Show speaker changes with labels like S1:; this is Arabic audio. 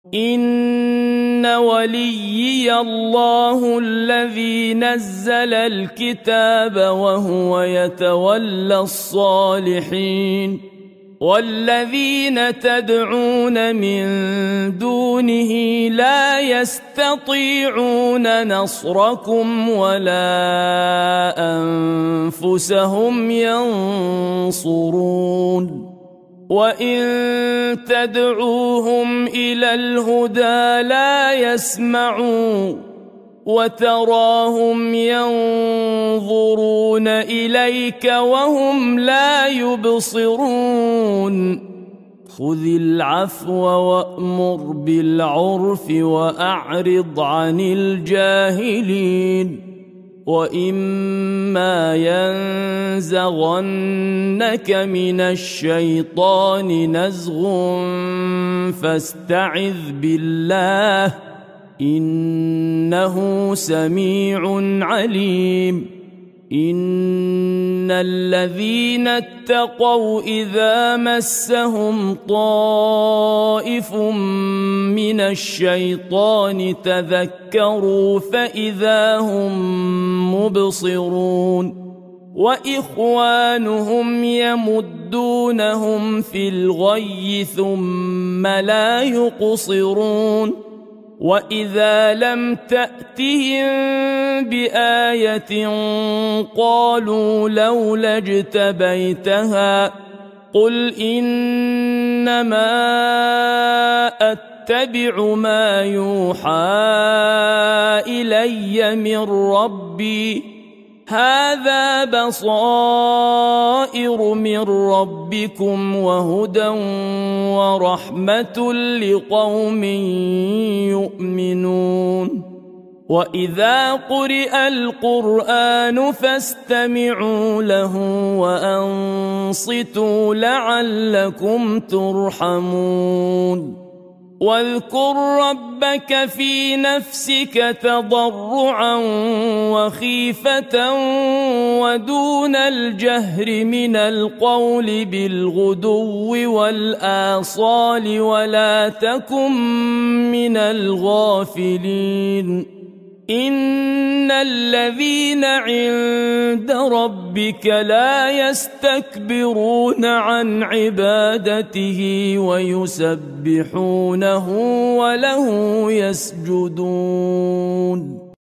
S1: إن وليي الله الذي نزل الكتاب وهو يتولى الصالحين والذين تدعون من دونه لا يستطيعون نصركم ولا أنفسهم ينصرون وإن تدعوهم إلى الهدى لا يسمعون وتراهم ينظرون إليك وهم لا يبصرون خذ العفو وأمر بالعرف وأعرض عن الجاهلين وإما ينزغنك من الشيطان نزغ فاستعذ بالله إنه سميع عليم إن الذين اتقوا إذا مسهم طائف من الشيطان تذكروا فإذا هم مبصرون وإخوانهم يمدونهم في الغي ثم لا يقصرون وإذا لم تأتهم بآية قالوا لولا اجتبيتها قل إنما أتبع ما يوحى إلي من ربي هذا بصائر من ربكم وهدى ورحمة لقوم يؤمنون وإذا قرئ القرآن فاستمعوا له وأنصتوا لعلكم ترحمون واذكر ربك في نفسك تضرعا وخيفة ودون الجهر من القول بالغدو والآصال ولا تكن من الغافلين إن الذين عند ربك لا يستكبرون عن عبادته ويسبحونه وله يسجدون